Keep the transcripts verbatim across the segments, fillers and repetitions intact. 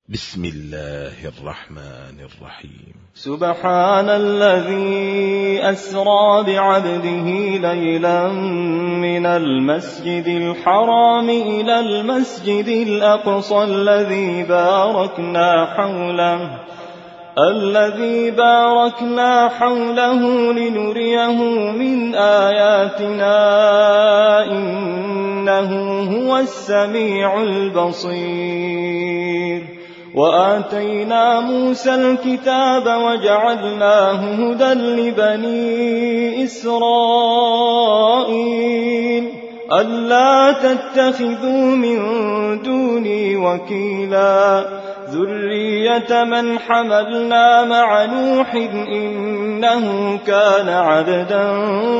بسم الله الرحمن الرحيم. سبحان الذي أسرى بعبده ليلا من المسجد الحرام إلى المسجد الأقصى الذي باركنا حوله الذي باركنا حوله لنريه من آياتنا إنه هو السميع البصير. وآتينا موسى الكتاب وجعلناه هدى لبني إسرائيل ألا تتخذوا من دوني وكيلا ذرية من حملنا مع نوح إنه كان عبدا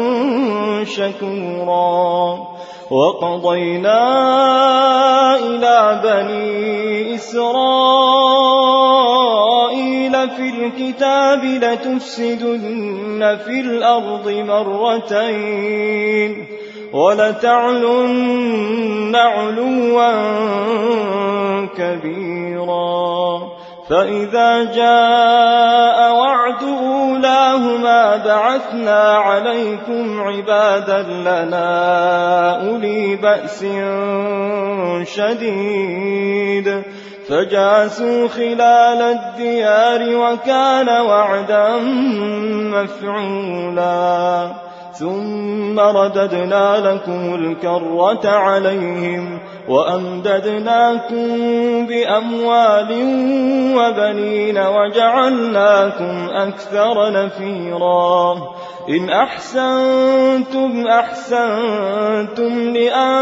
شكورا. وقضينا إلى بني إسرائيل في الكتاب لتفسدن في الأرض مرتين ولتعلن علوا كبيرا. فإذا جاء وعد أولاهما بعثنا عليكم عبادا لنا أولي بأس شديد فجاسوا خلال الديار وكان وعدا مفعولا. ثم رددنا لكم الكرة عليهم وأمددناكم بأموال وبنين وجعلناكم أكثر نفيرا. إن أحسنتم أحسنتم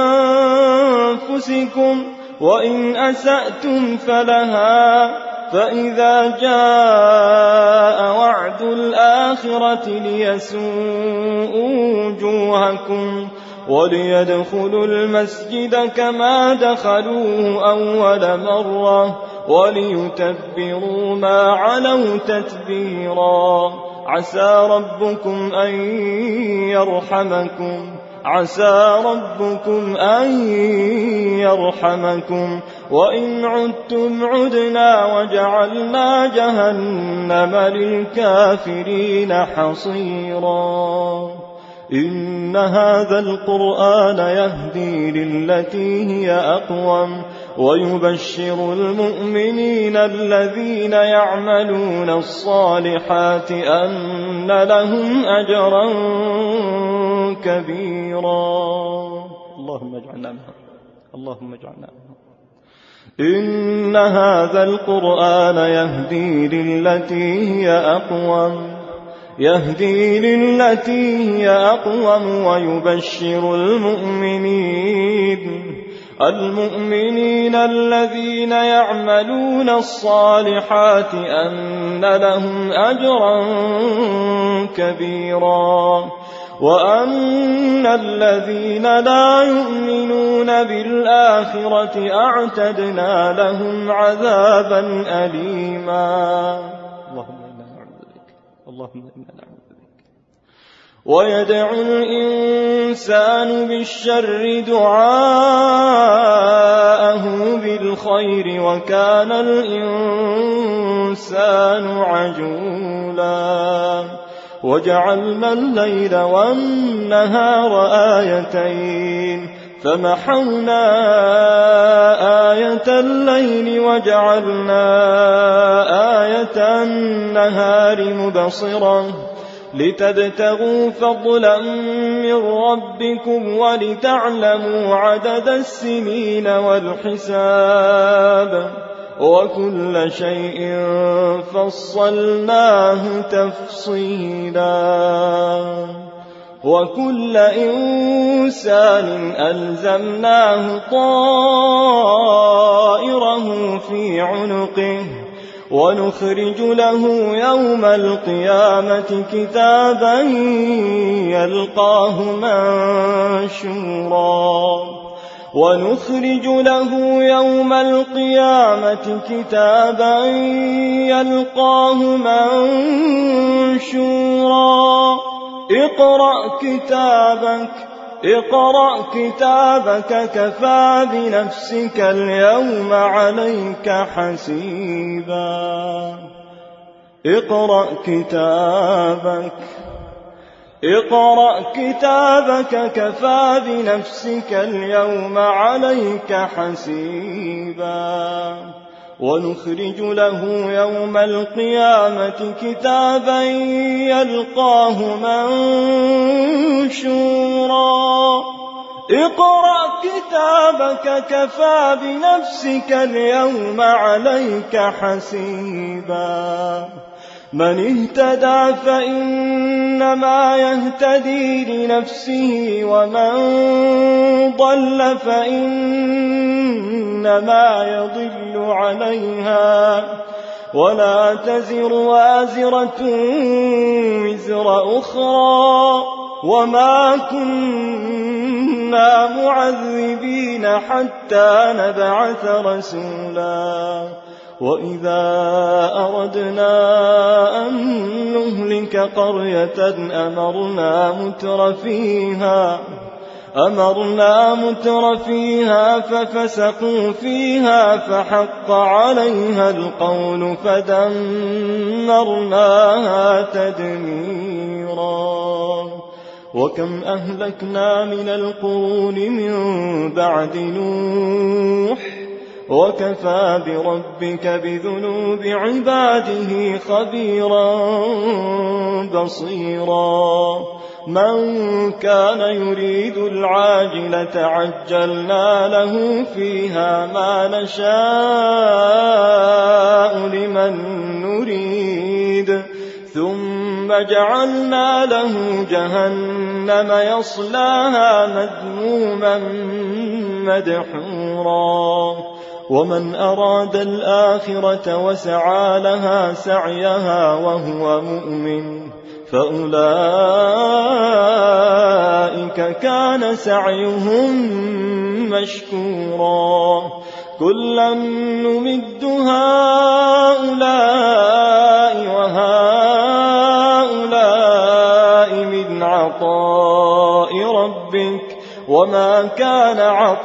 لأنفسكم وإن أسأتم فلها. فإذا جاء وعد الآخرة ليسوءوا وجوهكم وليدخلوا المسجد كما دخلوه أول مرة وليتبروا ما علوا تتبيرا. عسى ربكم أن يرحمكم عسى ربكم أن يرحمكم وإن عدتم عدنا وجعلنا جهنم للكافرين حصيرا. إن هذا القرآن يهدي للتي هي أقوم ويبشر المؤمنين الذين يعملون الصالحات أن لهم أجرا كبيرا. اللهم اجعلنا منهم اللهم اجعلنا منهم. إن هذا القرآن يهدي للتي هي أقوم يهدي للتي هي أقوم ويبشر المؤمنين المؤمنين الذين يعملون الصالحات أن لهم أجرا كبيرا. وأن الذين لا يؤمنون بالآخرة أعتدنا لهم عذابا أليما. اللهم إنا نعوذ بك اللهم إنا نعوذ بك. ويدعو الإنسان بالشر دعاءه بالخير وكان الإنسان عجولا. وجعلنا الليل والنهار آيتين فمحونا آية الليل وجعلنا آية النهار مبصرة لتبتغوا فضلا من ربكم ولتعلموا عدد السنين والحساب وكل شيء فصلناه تفصيلا. وكل إنسان ألزمناه طائره في عنقه ونخرج له يوم القيامة كتابا يلقاه منشورا ونخرج له يوم القيامة كتابا يلقاه منشورا. اقرأ كتابك اقرأ كتابك كفى بنفسك اليوم عليك حسيبا اقرأ كتابك اقرأ كتابك كفى بنفسك اليوم عليك حسيبا ونخرج له يوم القيامة كتابا يلقاه منشورا اقرأ كتابك كفى بنفسك اليوم عليك حسيبا من اهتدى فإنما يهتدي لنفسه ومن ضل فإنما يضل عليها ولا تزر وازرة وزر أخرى وما كنا معذبين حتى نبعث رسولا وإذا أردنا أن نهلك قرية أمرنا متر فيها أمرنا متر فيها ففسقوا فيها فحق عليها القول فدمرناها تدميرا وكم أهلكنا من القرون من بعد نوح وكفى بربك بذنوب عباده خبيرا بصيرا من كان يريد العاجلة عجلنا له فيها ما نشاء لمن نريد ثم جعلنا له جهنم يصلاها مذموما مدحورا ومن أراد الآخرة وسعى لها سعيها وهو مؤمن فأولئك كان سعيهم مشكورا كلا نمد هؤلاء وهؤلاء من عطاء ربك وما كان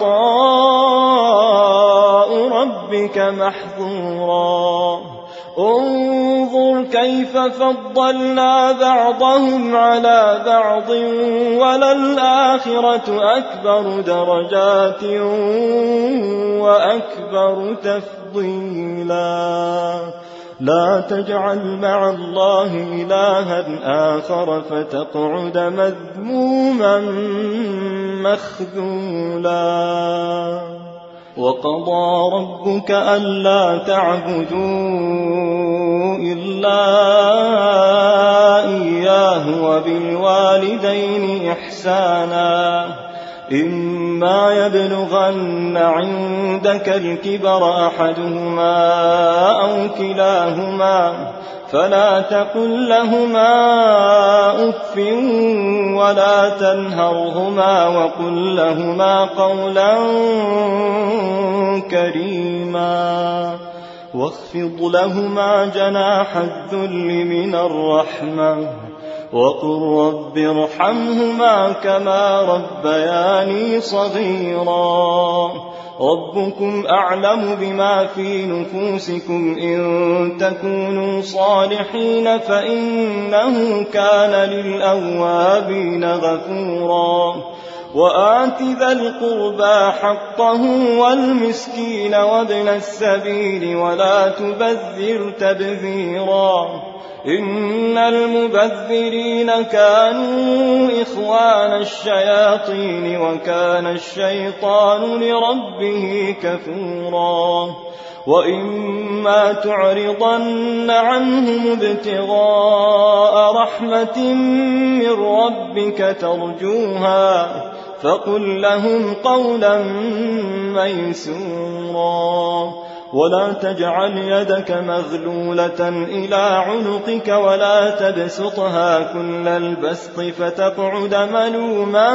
عطاء ربك محظورا انظر كيف فضلنا بعضهم على بعض وللآخرة أكبر درجات وأكبر تفضيلا لا تجعل مع الله إلها آخر فتقعد مذموما مخذولا وقضى ربك ألا تعبدوا إلا إياه وبالوالدين إحسانا إما يبلغن عندك الكبر أحدهما أو كلاهما فلا تقل لهما أف ولا تنهرهما وقل لهما قولا كريما واخفض لهما جناح الذل من الرحمة وقل رب ارحمهما كما ربياني صغيرا ربكم أعلم بما في نفوسكم إن تكونوا صالحين فإنه كان للأوابين غفورا وآت ذا القربى حقه والمسكين وابن السبيل ولا تبذر تبذيرا إن المبذرين كانوا إخوان الشياطين وكان الشيطان لربه كفورا وإما تعرضن عنهم ابتغاء رحمة من ربك ترجوها فقل لهم قولا ميسورا ولا تجعل يدك مغلولة إلى عنقك ولا تبسطها كل البسط فتقعد ملوما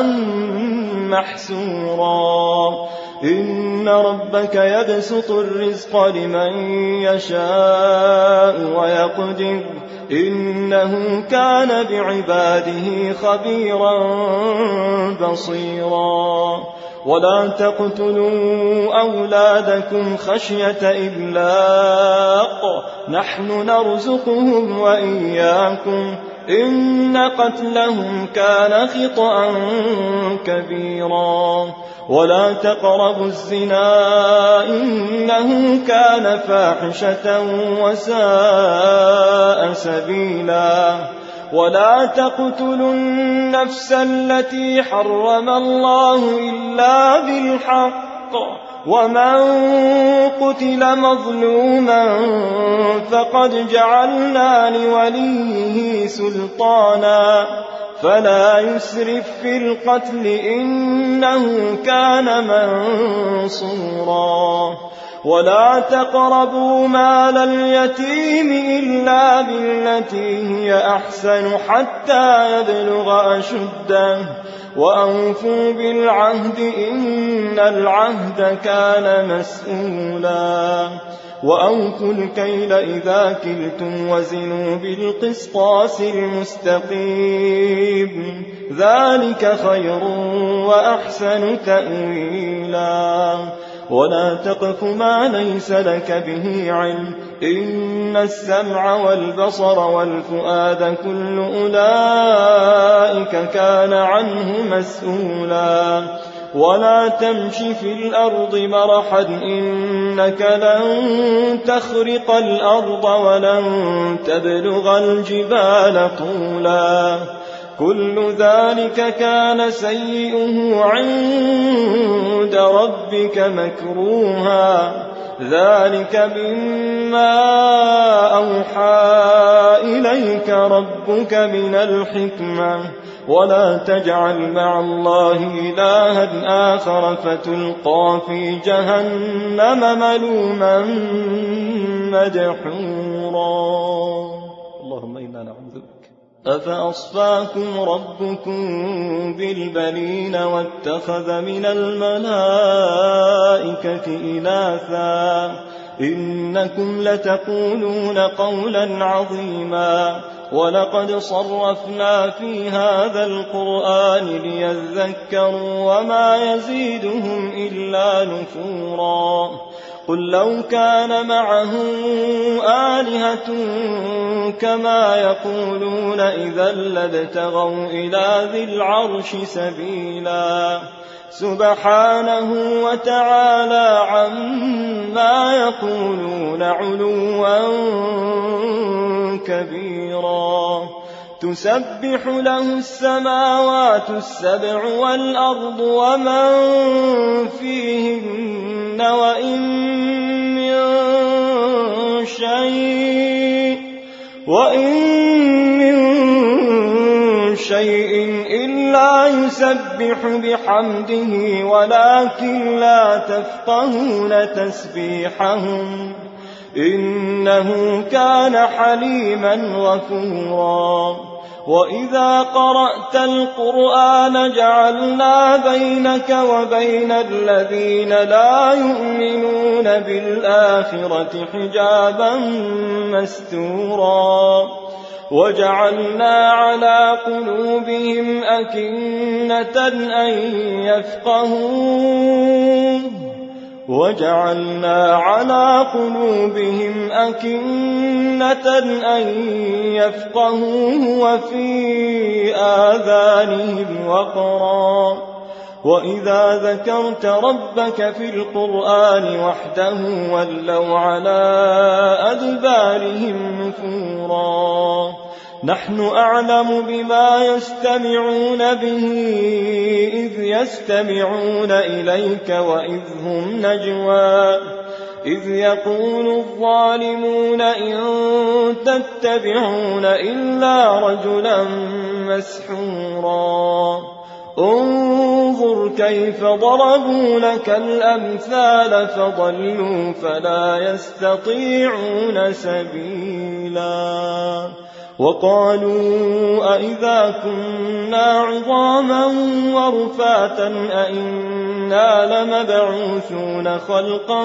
محسورا إن ربك يبسط الرزق لمن يشاء ويقدر إنه كان بعباده خبيرا بصيرا ولا تقتلوا أولادكم خشية إملاق نحن نرزقهم وإياكم إن قتلهم كان خطأ كبيرا ولا تقربوا الزنا إنه كان فاحشة وساء سبيلا ولا تقتلوا النفس التي حرم الله إلا بالحق ومن قتل مظلوما فقد جعلنا لوليه سلطانا فلا يسرف في القتل إنه كان منصورا ولا تقربوا مال اليتيم إلا بالتي هي أحسن حتى يبلغ أشده وأوفوا بالعهد إن العهد كان مسؤولا وأوفوا الكيل إذا كلتم وزنوا بالقسطاس المستقيم ذلك خير وأحسن تأويلا ولا تقف ما ليس لك به علم إن السمع والبصر والفؤاد كل أولئك كان عنه مسؤولا ولا تمش في الأرض مرحا إنك لن تخرق الأرض ولن تبلغ الجبال طولا كل ذلك كان سيئه عند ربك مكروها ذلك مما أوحى إليك ربك من الحكمة ولا تجعل مع الله إلها آخر فتلقى في جهنم ملوما مدحورا اللهم إنا نعوذ بك أفأصفاكم ربكم بالبنين واتخذ من الملائكة إناثا إنكم لتقولون قولا عظيما ولقد صرفنا في هذا القرآن ليذكروا وما يزيدهم إلا نفورا قل لو كان معه آلهة كما يقولون إذا لابتغوا إلى ذي العرش سبيلا سبحانه وتعالى عما يقولون علوا كبيرا تسبح له السماوات السبع والأرض ومن فيهن وإن من شيء وإن من شيء إلا يسبح بحمده ولكن لا تفقهون تسبيحهم إنه كان حليما غفورا وإذا قرأت القرآن جعلنا بينك وبين الذين لا يؤمنون بالآخرة حجابا مستورا وجعلنا على قلوبهم أكنة أن يفقهوا وجعلنا على قلوبهم أكنة أن يفقهوه وفي آذانهم وقرا وإذا ذكرت ربك في القرآن وحده ولوا على أدبارهم نفورا نحن أعلم بما يستمعون به إذ يستمعون إليك وإذ هم نجوى إذ يقول الظالمون إن تتبعون إلا رجلا مسحورا انظر كيف ضربوا لك الأمثال فضلوا فلا يستطيعون سبيلا وقالوا أئذا كنا عظاما ورفاتا أئنا لمبعوثون خلقا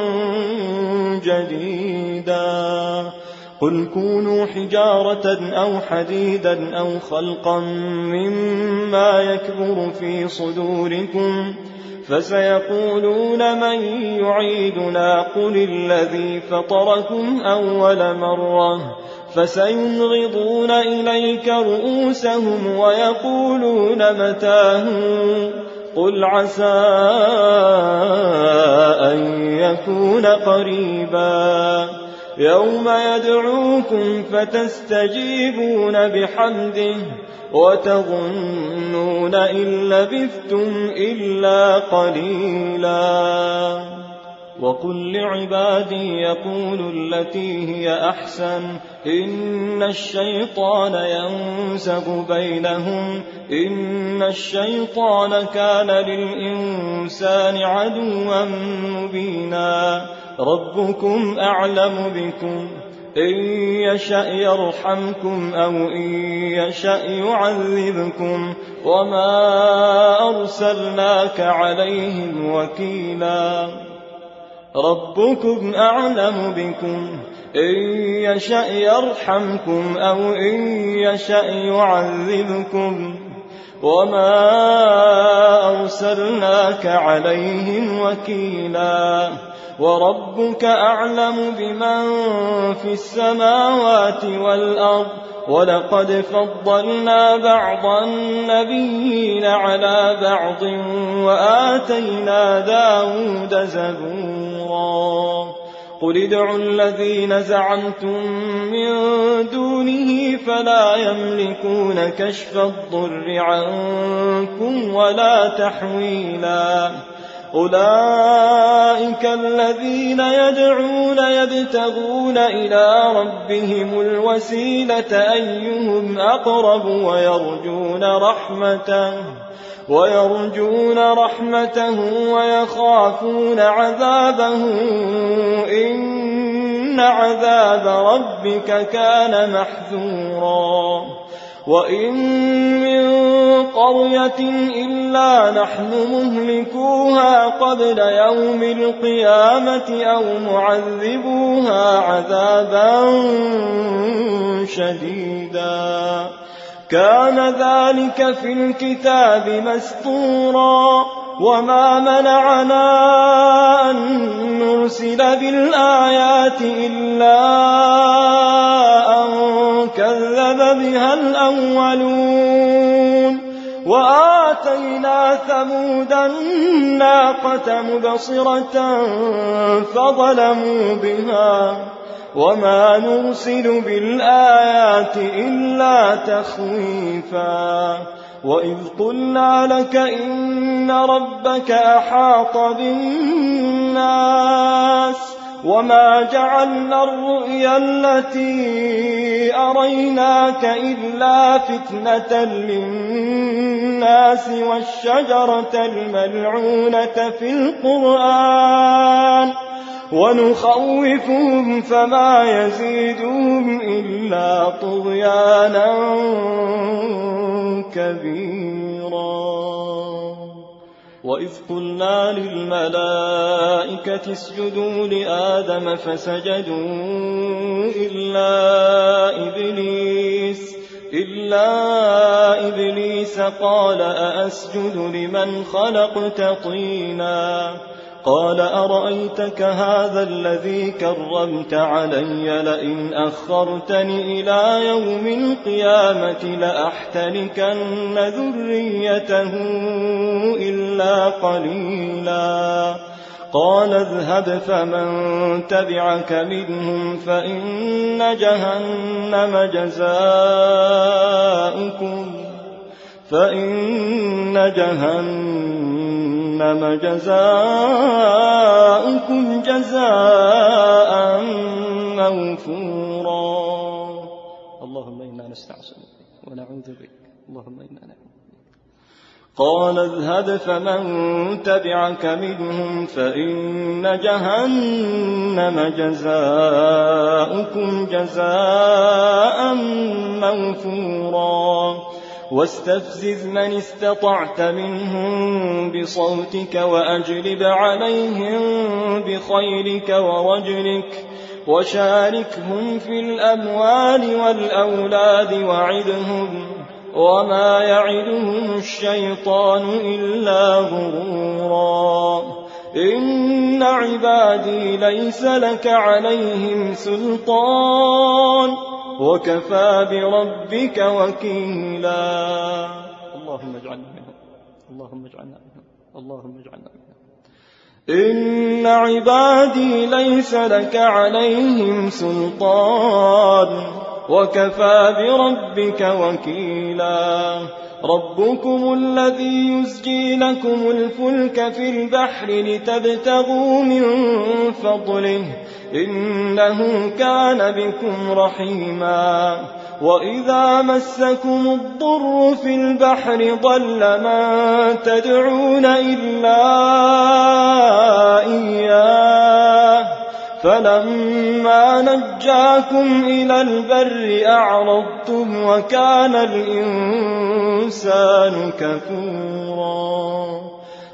جديدا قل كونوا حجارة أو حديدا أو خلقا مما يكبر في صدوركم فسيقولون من يعيدنا قل الذي فطركم أول مرة فسينغضون إليك رؤوسهم ويقولون متاه قل عسى أن يكون قريبا يوم يدعوكم فتستجيبون بحمده وتظنون إن لبثتم إلا قليلا وقل لعبادي يقولوا التي هي أحسن إن الشيطان ينزغ بينهم إن الشيطان كان للإنسان عدوا مبينا ربكم أعلم بكم إن يشأ يرحمكم أو إن يشأ يعذبكم وما أرسلناك عليهم وكيلا ربكم أعلم بكم إن يشأ يرحمكم أو إن يشأ يعذبكم وما أرسلناك عليهم وكيلا وربك أعلم بمن في السماوات والأرض ولقد فضلنا بعض النبيين على بعض وآتينا داود زبورا قل ادعوا الذين زعمتم من دونه فلا يملكون كشف الضر عنكم ولا تحويلا أولئك الذين يدعون يبتغون إلى ربهم الوسيلة أيهم أقرب ويرجون رحمته ويرجون رحمته ويخافون عذابه إن عذاب ربك كان محذورا وإن من قرية إلا نحن مهلكوها قبل يوم القيامة أو معذبوها عذابا شديدا كان ذلك في الكتاب مسطورا وما منعنا أن نرسل بالآيات إلا أن كذب بها الأولون وآتينا ثمود الناقة مبصرة فظلموا بها وما نرسل بالآيات إلا تخويفا وإذ قلنا لك إن ربك أحاط بالناس وما جعلنا الرؤيا التي أريناك إلا فتنة للناس والشجرة الملعونة في القرآن ونخوفهم فما يزيدهم إلا طغيانا كبيرا وإذ قلنا للملائكة اسجدوا لآدم فسجدوا إلا إبليس إلا إبليس قال أأسجد لمن خلقت طينا قال أرأيتك هذا الذي كرمت علي لئن أخرتني إلى يوم القيامة لأحتركن ذريته إلا قليلا قال اذهب فمن تبعك منهم فإن جهنم جزاؤكم فإن جهنم جزاؤكم جزاء موفورا اللهم إنا نستعصمك ونعوذ بك اللهم إنا نعوذ بك قال اذهب فمن تبعك منهم فإن جهنم جزاؤكم جزاء موفورا واستفزز من استطعت منهم بصوتك وأجلب عليهم بخيلك ورجلك وشاركهم في الأموال والأولاد وعدهم وما يعدهم الشيطان إلا غرورا إن عبادي ليس لك عليهم سلطان وكفى بربك وكيلا. اللهم اجعلنا منهم اللهم اجعلنا منهم اللهم اجعلنا منهم. إن عبادي ليس لك عليهم سلطان وكفى بربك وكيلا. ربكم الذي يزجي لكم الفلك في البحر لتبتغوا من فضله إنه كان بكم رحيما. وإذا مسكم الضر في البحر ضل من تدعون إلا إياه فلما نجاكم إلى البر أعرضتم وكان الإنسان كفورا.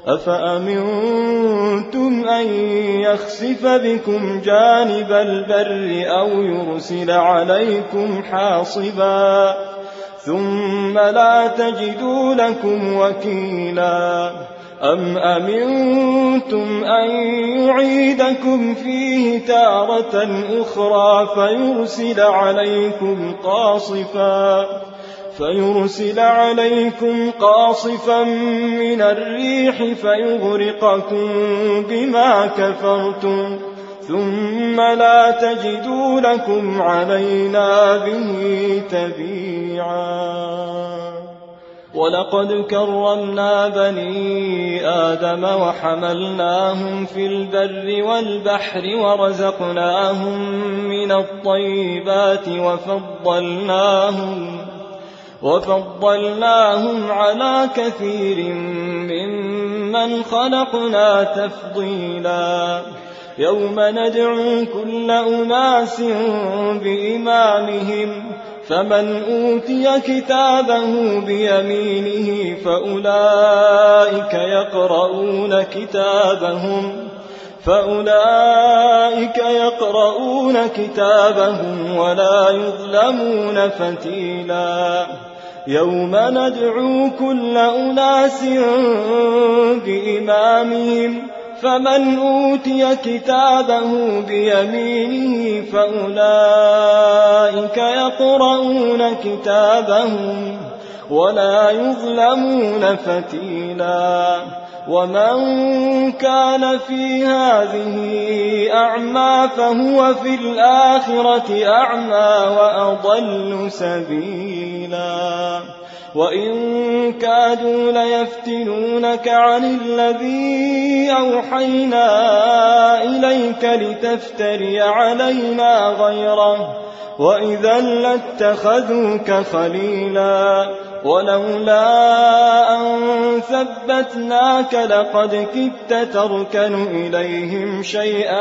أفأمنتم أن يخسف بكم جانب البر أو يرسل عليكم حاصبا ثم لا تجدوا لكم وكيلا. أم أمنتم أن يعيدكم فيه تارة أخرى فيرسل عليكم قاصفا فيرسل عليكم قاصفا من الريح فيغرقكم بما كفرتم ثم لا تجدوا لكم علينا به تبيعا. ولقد كرمنا بني آدم وحملناهم في البر والبحر ورزقناهم من الطيبات وفضلناهم وفضلناهم على كثير ممن خلقنا تفضيلا. يوم ندعو كل أناس بإمامهم فمن أوتي كتابه بيمينه فأولئك يقرؤون كتابهم فأولئك يقرؤون كتابهم ولا يظلمون فتيلا. يوم ندعو كل أناس بإمامهم فمن أوتي كتابه بيمينه فأولئك يقرؤون كتابهم ولا يظلمون فتيلا. ومن كان في هذه أعمى فهو في الآخرة أعمى وأضل سبيلا. وإن كادوا ليفتنونك عن الذي أوحينا إليك لتفتري علينا غيره وإذا لاتخذوك خليلا. ولولا أن ثبتناك لقد كدت تركن إليهم شيئا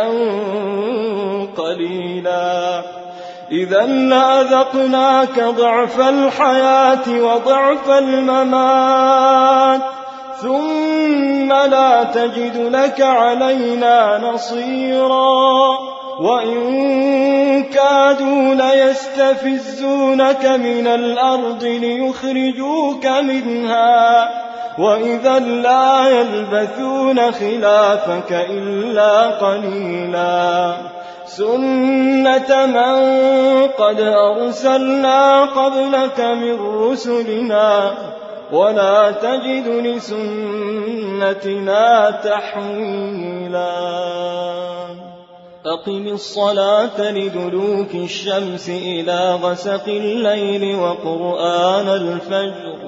قليلا. إذا لأذقناك ضعف الحياة وضعف الممات ثم لا تجد لك علينا نصيرا. وإن كادوا ليستفزونك من الأرض ليخرجوك منها وإذا لا يلبثون خلافك إلا قليلا. سنة من قد أرسلنا قبلك من رسلنا ولا تجد لسنتنا تحويلا. أقم الصلاة لدلوك الشمس إلى غسق الليل وقرآن الفجر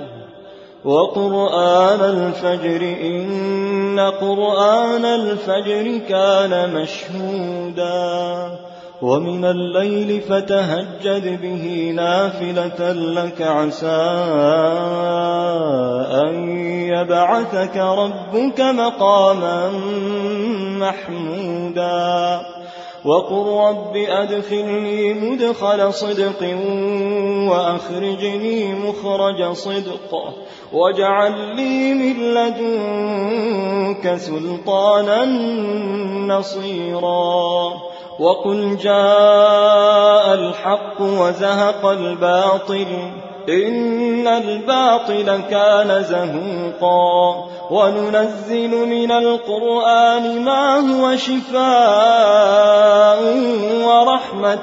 وقرآن الفجر إن قرآن الفجر كان مشهودا. ومن الليل فتهجد به نافلة لك عسى أن يبعثك ربك مقاما محمودا وقل رب أدخلني مدخل صدق وأخرجني مخرج صدق واجعل لي من لدنك سلطانا نصيرا وقل جاء الحق وزهق الباطل إن الباطل كان زهوقا وننزل من القرآن ما هو شفاء ورحمة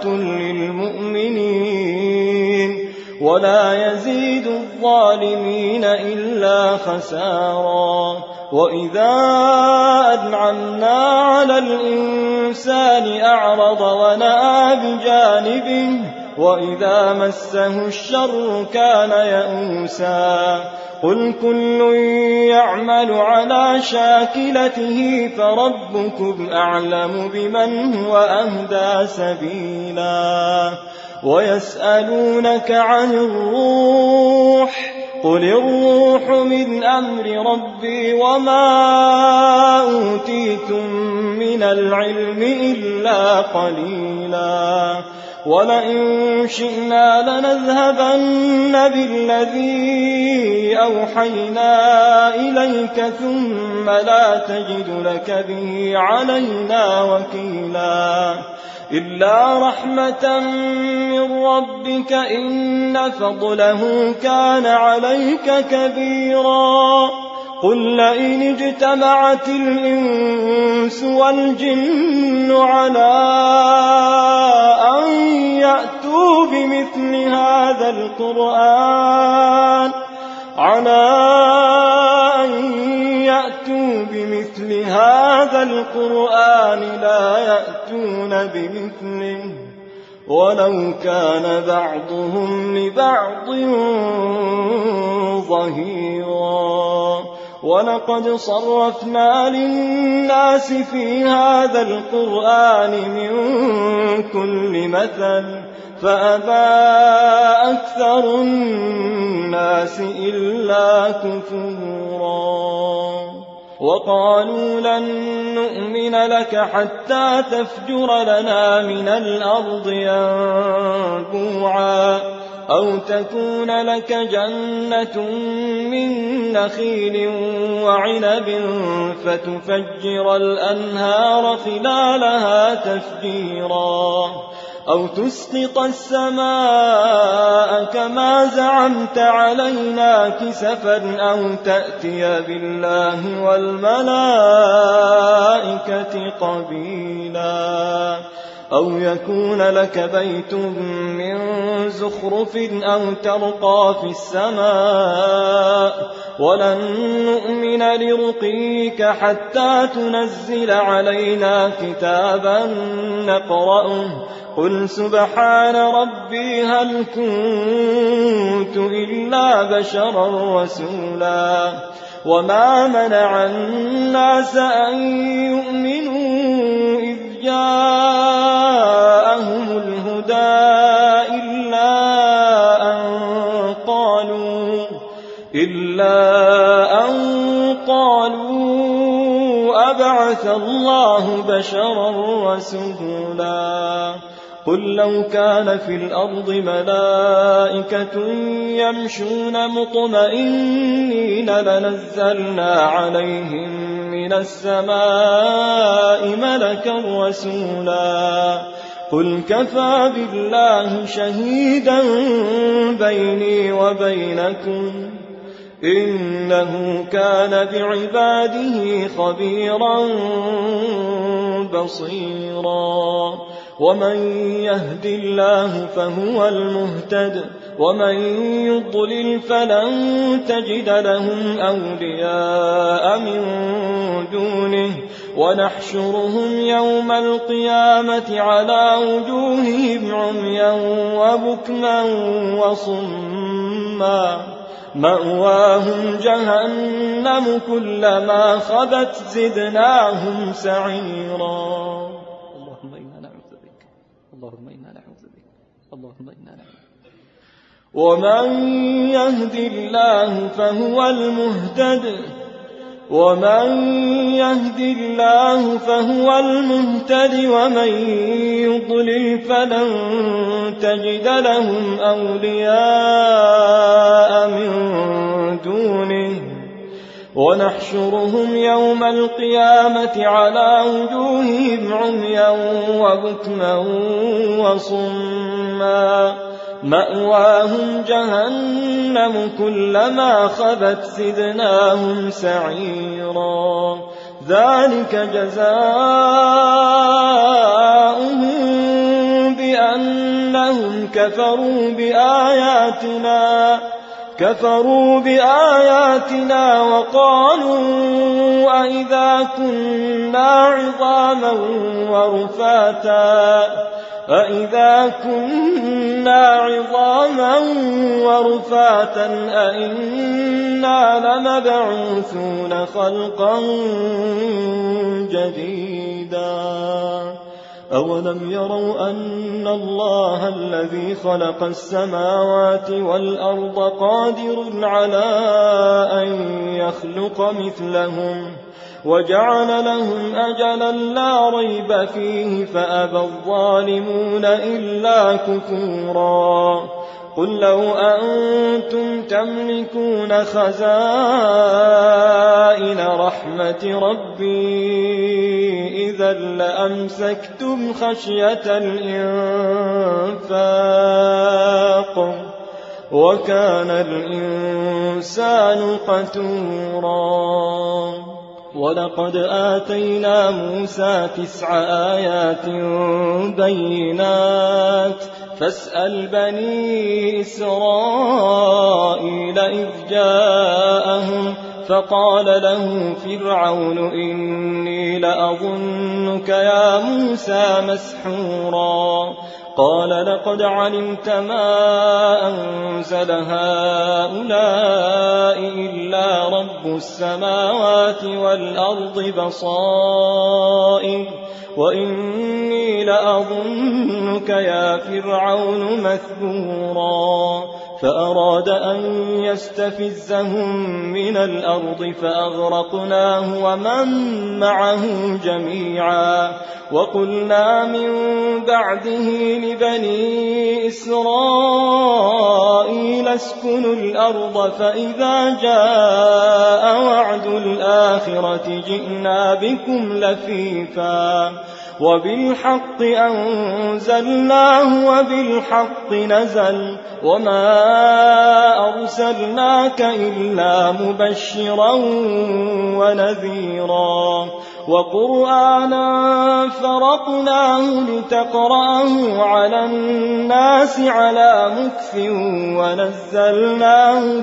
للمؤمنين ولا يزيد الظالمين إلا خسارا وإذا أنعمنا على الإنسان أعرض ونأى بجانبه وإذا مسه الشر كان يئوسا قل كل يعمل على شاكلته فربكم أعلم بمن هو أهدى سبيلا ويسألونك عن الروح قل الروح من أمر ربي وما أوتيتم من العلم إلا قليلا ولئن شئنا لنذهبن بالذي أوحينا إليك ثم لا تجد لك به علينا وكيلا إلا رحمة من ربك إن فضله كان عليك كبيرا قل لئن اجتمعت الإنس والجن على أن يأتوا بمثل هذا القرآن على أن يأتوا بمثل هذا القرآن لا يأتون بمثله ولو كان بعضهم لبعض ظهيرا ولقد صرفنا للناس في هذا القرآن من كل مثل فأبى أكثر الناس إلا كفورا وقالوا لن نؤمن لك حتى تفجر لنا من الأرض ينبوعا أو تكون لك جنة من نخيل وعنب فتفجر الأنهار خلالها تفجيرا أو تسقط السماء كما زعمت علينا كسفا أو تأتي بالله والملائكة قبيلا أو يكون لك بيت من زخرف أو ترقى في السماء ولن نؤمن لرقيك حتى تنزل علينا كتابا نقرأه قل سبحان ربي هل كنت إلا بشرا رسولا وما منع الناس أن يؤمنوا إذ جاءهم الهدى إلا أن قالوا إلا أن قالوا أبعث الله بشرا رسولا قل لو كان في الأرض ملائكة يمشون مطمئنين لنزلنا عليهم من السماء ملكا رسولا قل كفى بالله شهيدا بيني وبينكم إنه كان بعباده خبيرا بصيرا ومن يهد الله فهو المهتد ومن يضلل فلن تجد لهم أولياء من دونه ونحشرهم يوم القيامة على وجوههم عميا وبكما وصما مأواهم جهنم كلما خبت زدناهم سعيرا اللهم إنا نعوذ بك اللهم إنا نعوذ بك اللهم إنا نعوذ ومن يهد الله فهو المهتد ومن يهد الله فهو المهتد ومن يضلل فلن تجد لهم أولياء من دونه ونحشرهم يوم القيامة على وجوههم عميا وبكما وصما مأواهم جهنم كلما خبت زدناهم سعيرا ذلك جزاؤهم بأنهم كفروا بآياتنا كفروا بآياتنا وقالوا أئذا كنا عظاما ورفاتا أئذا كنا عظاما ورفاتا أئنا لمبعوثون خلقا جديدا أولم يروا أن الله الذي خلق السماوات والأرض قادر على أن يخلق مثلهم وجعل لهم أجلا لا ريب فيه فأبى الظالمون إلا كفورا قل لو أنتم تملكون خزائن رحمة ربي إذا لأمسكتم خشية الإنفاق وكان الإنسان قتورا ولقد آتينا موسى تسع آيات بينات فاسأل بني إسرائيل إذ جاءهم فقال له فرعون إني لأظنك يا موسى مسحورا قال لقد علمت ما أنزل هؤلاء إلا رب السماوات والأرض بصائر وإني لأظنك يا فرعون مثبورا فأراد أن يستفزهم من الأرض فأغرقناه ومن معه جميعا وقلنا من بعده لبني إسرائيل اسكنوا الأرض فإذا جاء وعد الآخرة جئنا بكم لفيفا وبالحق أنزلناه وبالحق نزل وما أرسلناك إلا مبشرا ونذيرا وقرآنا فرقناه لتقرأه على الناس على مكث ونزلناه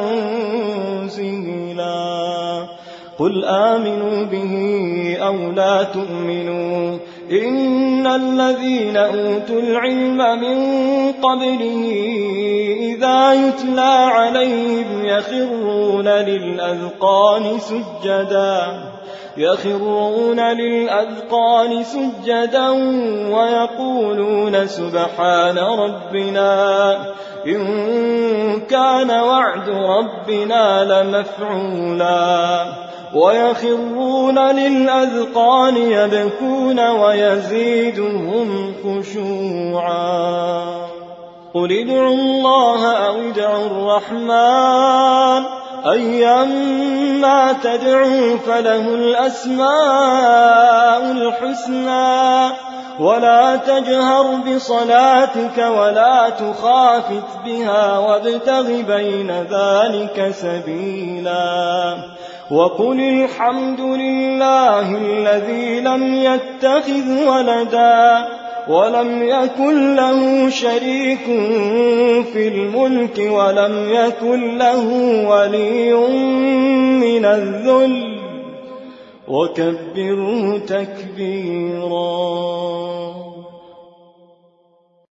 تنزيلا قل آمنوا به أو لا تؤمنوا إن الذين أوتوا العلم من قبله إذا يتلى عليهم يخرون للأذقان سجدا يخرون للأذقان سجدا ويقولون سبحان ربنا إن كان وعد ربنا لمفعولا ويخرون للأذقان يبكون ويزيدهم خشوعا قل ادعوا الله أو ادعوا الرحمن أيما تدعوا فله الأسماء الحسنى ولا تجهر بصلاتك ولا تخافت بها وابتغ بين ذلك سبيلا وقل الحمد لله الذي لم يتخذ ولدا ولم يكن له شريك في الملك ولم يكن له ولي من الذل وكبره تكبيرا